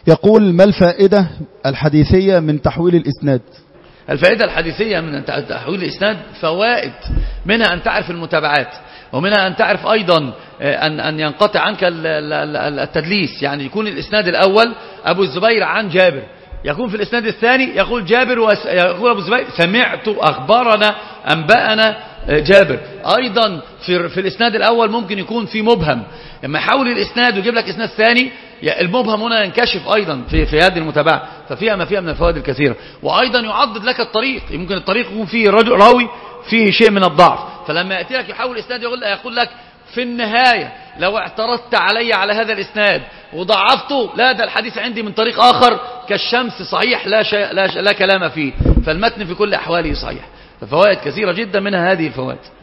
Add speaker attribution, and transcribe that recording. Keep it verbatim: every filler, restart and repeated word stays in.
Speaker 1: يقول: ما الفائدة الحديثية من تحويل الإسناد؟
Speaker 2: الفائدة الحديثية من تحويل الإسناد فوائد، منها أن تعرف المتابعات، ومنها أن تعرف أيضا أن أن ينقطع عنك التدليس. يعني يكون الإسناد الأول أبو الزبير عن جابر، يكون في الإسناد الثاني يقول جابر ويقول أبو الزبير سمعت أخبرنا أنبأنا جابر. أيضا في, في الإسناد الأول ممكن يكون في مبهم، لما يحول الإسناد ويجيب لك إسناد ثاني المبهم هنا ينكشف أيضا في, في هذه المتابعة، ففيها ما فيها من الفوائد الكثيرة. وأيضا يعضد لك الطريق، ممكن الطريق يكون فيه رجل راوي فيه شيء من الضعف، فلما يأتي لك يحول الإسناد يقول, يقول لك في النهاية لو اعترضت علي على هذا الإسناد وضعفته، لا ده الحديث عندي من طريق آخر كالشمس صحيح لا, شيء لا, لا كلام فيه، فالمتن في كل أحواله صحيح. ففوائد كثيرة جدا منها هذه الفوائد.